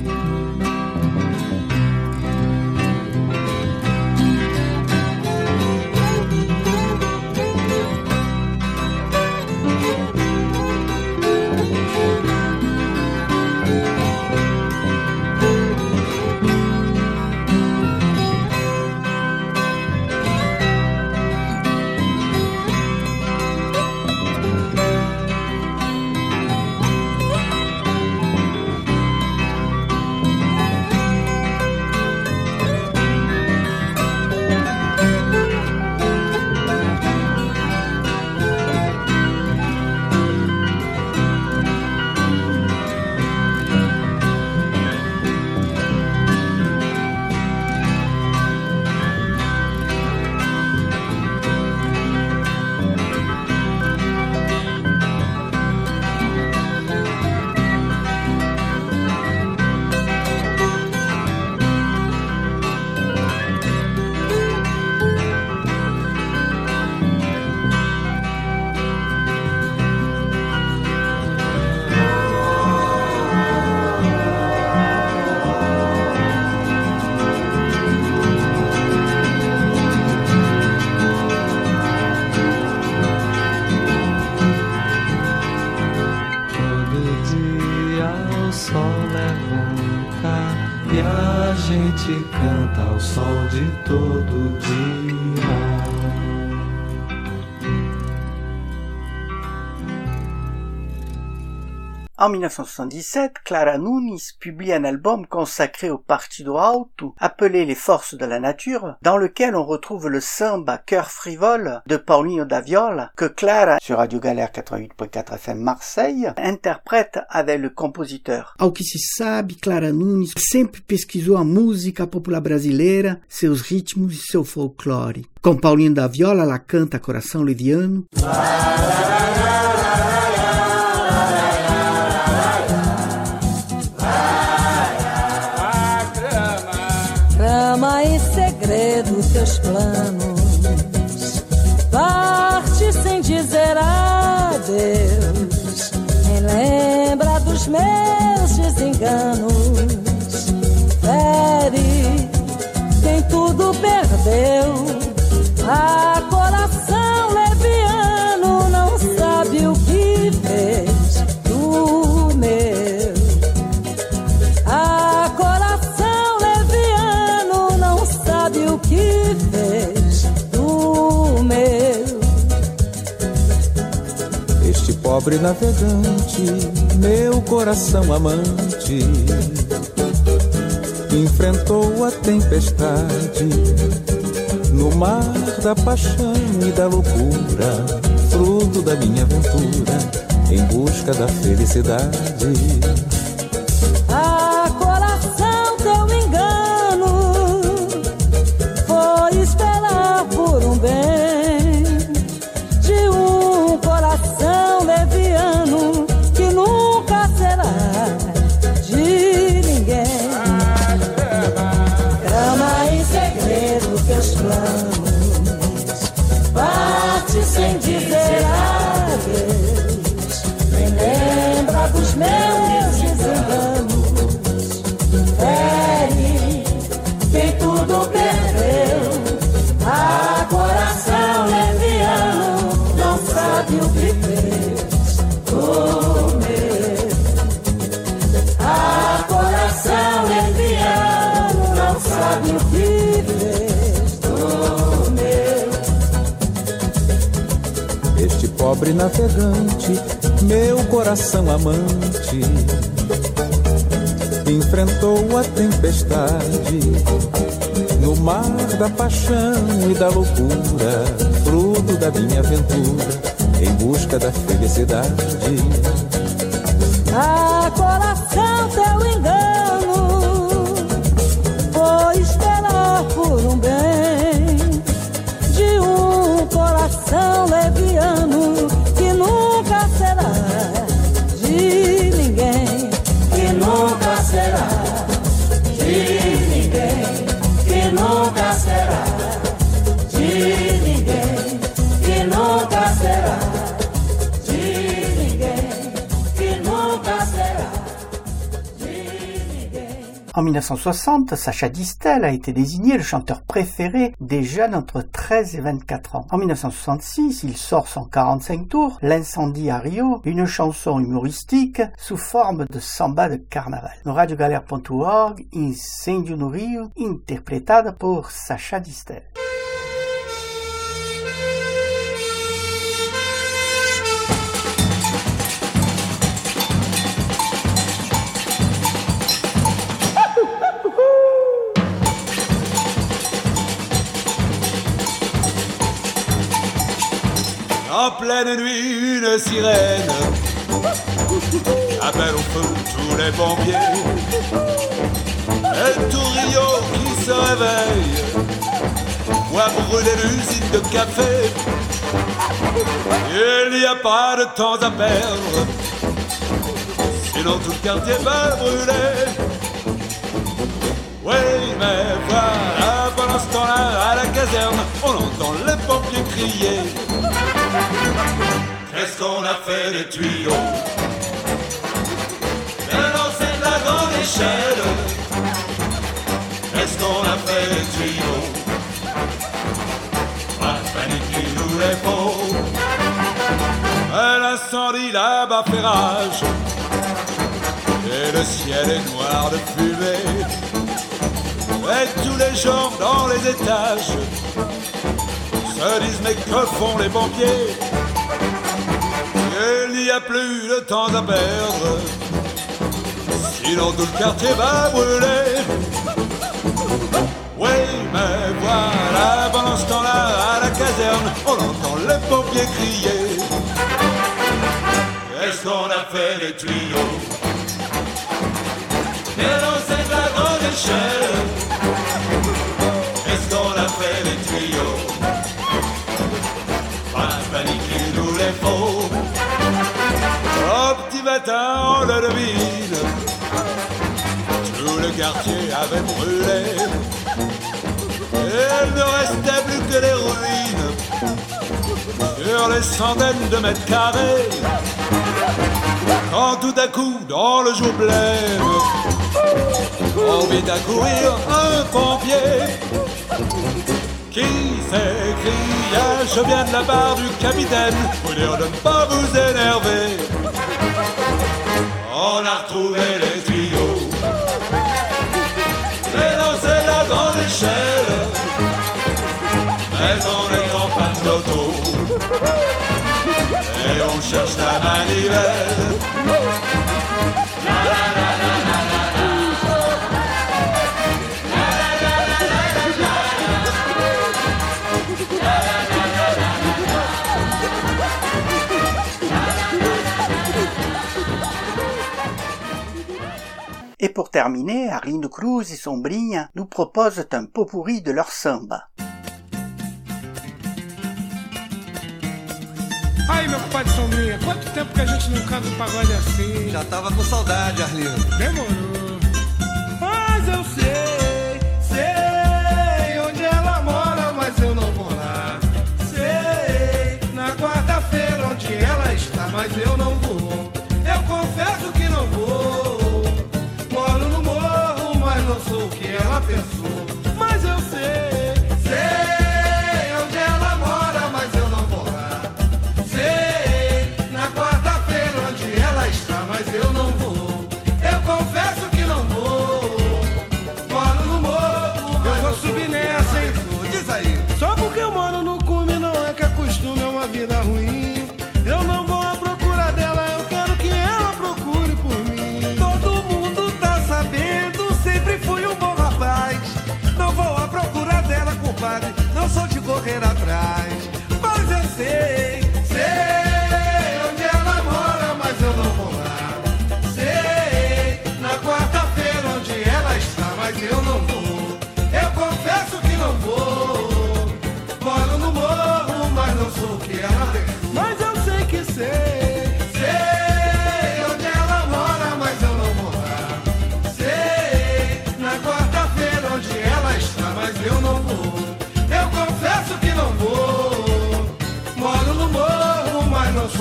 Canta ao sol de todo dia. En mille neuf cent soixante-dix-sept, Clara Nunes publie un album consacré au Partido Alto, appelé Les Forces de la Nature, dans lequel on retrouve le samba Cœur frivole de Paulinho da Viola, que Clara, sur Radio Galère quatre-vingt-huit point quatre F M Marseille, interprète avec le compositeur. Ao que se sabe, Clara Nunes sempre pesquisou a música popular brasileira, seus ritmos e seu folclore. Com Paulinho da Viola, ela canta Coração Liviano. Trama em segredo teus planos, parte sem dizer adeus, nem lembra dos meus desenganos, fere quem tudo perdeu, a coração leviano não sabe o que fez do meu, a coração leviano não sabe o que fez do meu. Este pobre navegante, meu coração amante, enfrentou a tempestade no mar da paixão e da loucura, fruto da minha aventura, em busca da felicidade. Ah, coração, teu engano foi esperar por um bem de um coração leviano que nunca será de ninguém. Trama em segredo teus planos, parte sem dizer adeus, nem lembra dos meus desenganos, fere quem tudo perdeu, a coração leviano não sabe o que fez do meu, a coração leviano não sabe o que fez do meu. Este pobre navegante, meu coração amante, enfrentou a tempestade no mar da paixão e da loucura, fruto da minha aventura, em busca da felicidade. Ah, Fala, coração, teu engano foi esperar por um bem de um coração leviano que nunca será de ninguém, que nunca será de ninguém, que nunca será de ninguém, que nunca será de ninguém, que nunca será de ninguém. En mille neuf cent soixante, Sacha Distel a été désigné le chanteur préféré des jeunes entre treize et vingt-quatre ans. En mille neuf cent soixante-six, il sort son quarante-cinq tours, L'incendie à Rio, une chanson humoristique sous forme de samba de carnaval. No radiogalera ponto org, Incêndio no Rio, interpretada por Sacha Distel. En pleine nuit, une sirène appelle au feu tous les pompiers. Et tout Rio qui se réveille voit brûler l'usine de café. Il n'y a pas de temps à perdre, sinon tout le quartier va brûler. Oui, mais voilà, pendant ce temps-là, à la caserne, on entend les pompiers crier. Qu'est-ce qu'on a fait des tuyaux? Bien lancé de la grande échelle. Qu'est-ce qu'on a fait des tuyaux? Pas de panique, il nous les faut. Et l'incendie là-bas fait rage, et le ciel est noir de fumée. Et tous les gens dans les étages se disent mais que font les pompiers? Il n'y a plus de temps à perdre, sinon tout le quartier va brûler. Oui, mais voilà, pendant ce temps-là, à la caserne, on entend les pompiers crier. Qu'est-ce qu'on a fait des tuyaux? Et lancé de la grande échelle. Qu'est-ce qu'on a fait des tuyaux? Pas de panique, il nous les faut. Au petit matin, on le devine, tout le quartier avait brûlé. Il ne restait plus que les ruines sur les centaines de mètres carrés. Quand tout à coup, dans le jour blême, on vit accourir un pompier qui s'écria: je viens de la part du capitaine pour dire de ne pas vous énerver. On a retrouvé les tuyaux, et lancé la grande échelle, mais on est en panne d'auto, et on cherche la manivelle. La, la, la, la, la, la, la. Et pour terminer, Arlindo Cruz et Sombrinha nous proposent un pot-pourri de leur samba. Aí, meu compadre Sombrinha, quanto tempo que a gente não canta um pagode assim? Já tava com saudade, Arlindo. Demorou. Mas eu sei, sei onde ela mora, mas eu não vou lá. Sei, na quarta-feira onde ela está, mas eu não vou. Eu confesso que não vou. Moro no morro, mas não sou o que ela pensou. Mas eu sei, sei onde ela mora, mas eu não vou lá. Sei, na quarta-feira onde ela está, mas eu não vou. Eu confesso que não vou. Moro no morro, mas eu vou subir nessa, hein? Diz aí. Só porque eu moro no cume não é que a costume é uma vida ruim. Eu não vou à procura dela, eu quero que ela procure por mim. Todo mundo tá sabendo, sempre fui um bom rapaz. Não vou à procura dela, compadre, não sou de correr atrás. Mas eu sei, sei onde ela mora, mas eu não vou lá. Sei.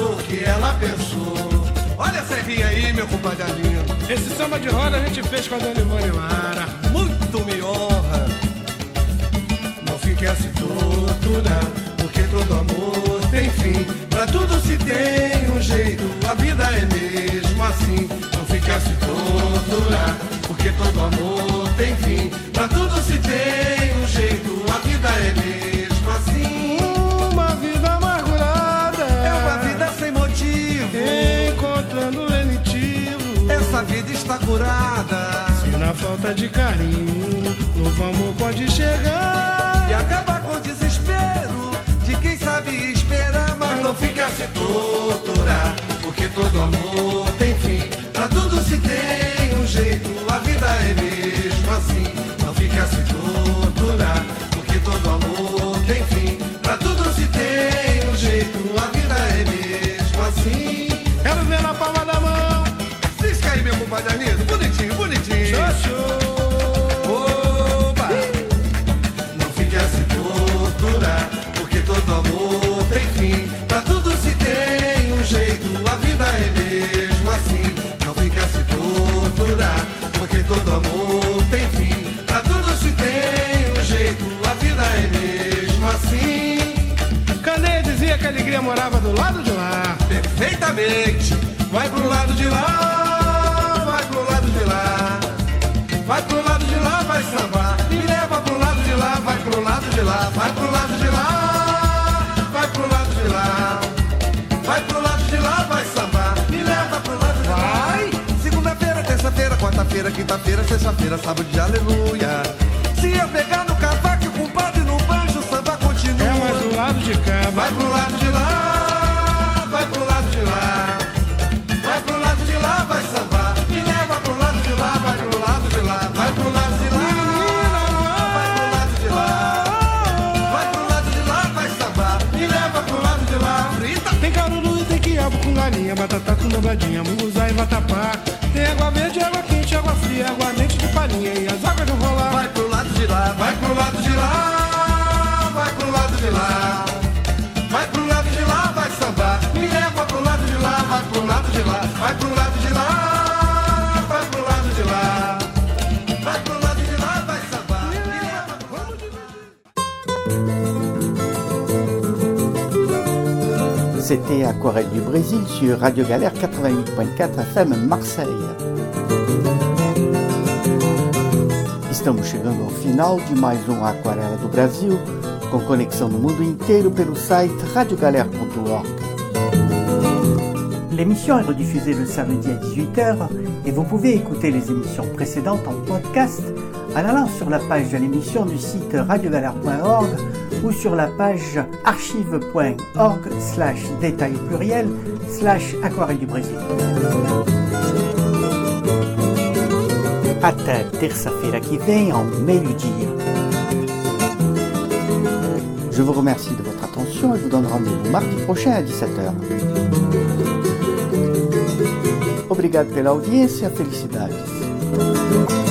o que ela pensou. Olha essa serrinha aí, meu compadre Arlindo. Esse samba de roda a gente fez com a Dona Ivone Lara. Muito me honra. Não fique assim tortura, porque todo amor tem fim. Pra tudo se tem um jeito, a vida é mesmo assim. Não fique assim tortura, porque todo amor tem fim. Pra tudo se tem um jeito, a vida é mesmo assim. Uma vida amargurada é uma vida sem motivo, encontrando lenitivo. Essa vida está curada. Se na falta de carinho, novo amor pode chegar e acabar com o desespero de quem sabe esperar, mas não fica a se torturar, porque todo amor tem fim. Pra tudo se tem um jeito, a vida é mesmo assim. Não fica a se torturar, porque todo amor tem fim. Pra tudo se tem um jeito, a vida é mesmo assim. Quero ver na palma da mão. Cisca aí, meu compadre Arlindo, bonitinho, bonitinho. Xoxô. Opa! Não fique a se torturar, porque todo amor tem fim. Pra tudo se tem um jeito, a vida é mesmo assim. Não fique a se torturar, porque todo amor tem fim. Pra tudo se tem um jeito, a vida é mesmo assim. Caneia dizia que a alegria morava do lado de lá. Perfeitamente. Vai pro lado de lá, vai pro lado de lá. Vai pro lado de lá, vai sambar. Me leva pro lado de lá, vai pro lado de lá. Vai pro lado de lá, vai pro lado de lá. Vai pro lado de lá, vai sambar. Me leva pro lado de lá. Vai! Segunda-feira, terça-feira, quarta-feira, quinta-feira, sexta-feira, sábado de aleluia. Se eu pegar no cavaco, compadre, no banjo, o samba continua. É mais do lado de cá. Vai pro lado de lá, vai pro lado de lá. Vai pro lado de lá, vai sambar. Me leva pro lado de lá, vai pro lado de lá. Vai pro lado de lá, vai pro lado de lá. Vai pro lado de lá, vai sambar. Me leva pro lado de lá. Frita. Tem caruru e tem quiabo com galinha, batata com dobradinha, munguzá e vatapá. Tem água verde, água quente, água fria, água mente de palhinha e as águas vão rolar. Vai pro lado de lá, vai pro lado de lá. Vai pro lado de lá. Vai pro lado de lá, vai sambar. Me leva pro lado de lá, vai pro lado de lá. Vai pro lado de lá, vai pro lado de lá. Vai pro lado de lá, vai sambar. Me leva pro lado de là. C'était Aquarelle du Brésil sur Radio Galère quatre-vingt-huit point quatre F M Marseille. Estamos chegando ao final de mais um Aquarela do Brasil, com conexão no mundo inteiro pelo site radio galère point org. L'émission est rediffusée le samedi à dix-huit heures et vous pouvez écouter les émissions précédentes en podcast en allant sur la page de l'émission du site radio galère point org ou sur la page archive point org slash détail pluriel slash aquarelle du Brésil. Até terça-feira que vem, ao meio-dia. Je vous remercie de votre attention et vous donne rendez-vous mardi prochain à dix-sept heures. Obrigado pela audiência, felicidades.